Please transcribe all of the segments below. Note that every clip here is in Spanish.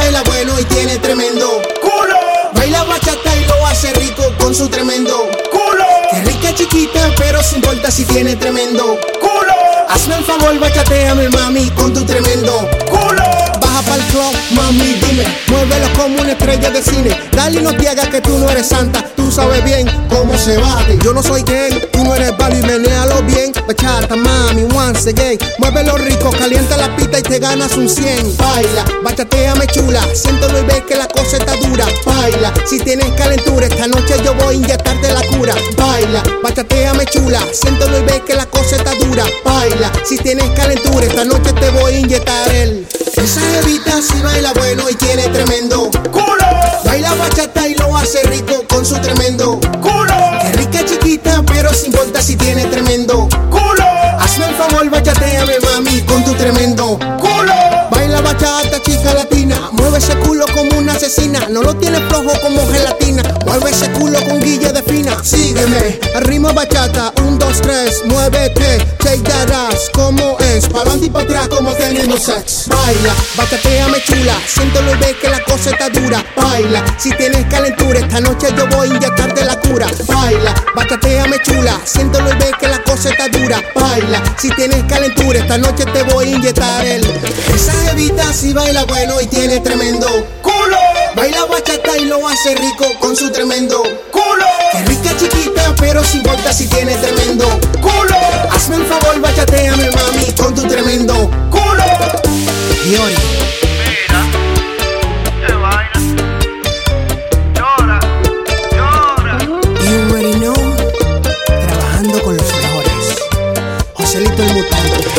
baila bueno y tiene tremendo culo. Baila bachata y lo hace rico con su tremendo culo. Qué rica chiquita, pero sin importa si tiene tremendo culo. Hazme el favor, bachateame mami con tu tremendo culo. Baja pa'l club, mami, dime, muévelo como una estrella de cine. Dale y no te hagas que tú no eres santa, tú sabes bien cómo se bate. Yo no soy Ken, tú no eres Bali, menéalo bien. Bachata, mami, once again. Muévelo rico, calienta la pista y te ganas un 100. Baila, bachateame chula, siéntelo y ve que la cosa está dura. Baila, si tienes calentura, esta noche yo voy a inyectarte la cura. Baila, bachateame chula, siéntelo y ve que la cosa está dura. Baila, si tienes calentura, esta noche te voy a inyectar el. Esa jevita sí baila bueno y tiene tremendo culo. Baila bachata y lo hace rico con su tremendo culo. Qué rica chiquita, pero sin importa si tiene tremendo culo. Hazme el favor, bachateame mami con tu tremendo culo. Baila bachata, chica latina, mueve ese culo como una asesina. No lo tienes flojo como gelatina, mueve ese culo con guille de fina. Sígueme, al ritmo bachata, 1, 2, 3, muévete, shake that ass, como es, pa'lante y pa' atrás como teniendo sex. Baila, bachateame chula, siéntelo y ve que la cosa está dura. Baila, si tienes calentura, esta noche yo voy a inyectarte la cura. Baila, bachateame chula, siéntelo y ve que la cosa está dura. Baila, si tienes calentura, esta noche te voy a inyectar el. Esa jevita sí baila bueno y tiene tremendo culo. Baila bachata y lo hace rico con su tremendo culo. Qué rica chiquita, pero sin importa si tiene tremendo culo. Hazme el favor, bachateame mami con tu tremendo culo. Diori. Mira, qué vaina. Llora, llora. You already know. Trabajando con los mejores. Joselito el Mutante,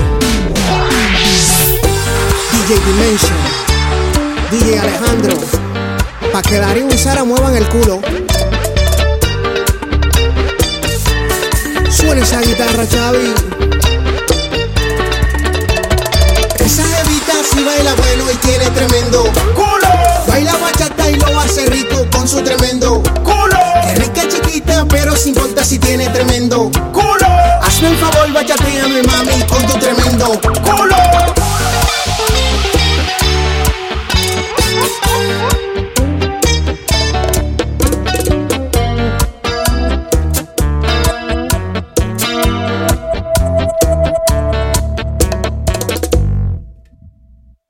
DJ Dimension, DJ Alejandro, pa' que Darío y Sara muevan el culo. Suena esa guitarra, Chavi. Esa jevita sí baila bueno y tiene tremendo culo. Baila bachata y lo hace rico con su tremendo culo. Qué rica chiquita, pero sin importa si tiene tremendo culo. Hazme el favor, bachateame mami con tu tremendo culo.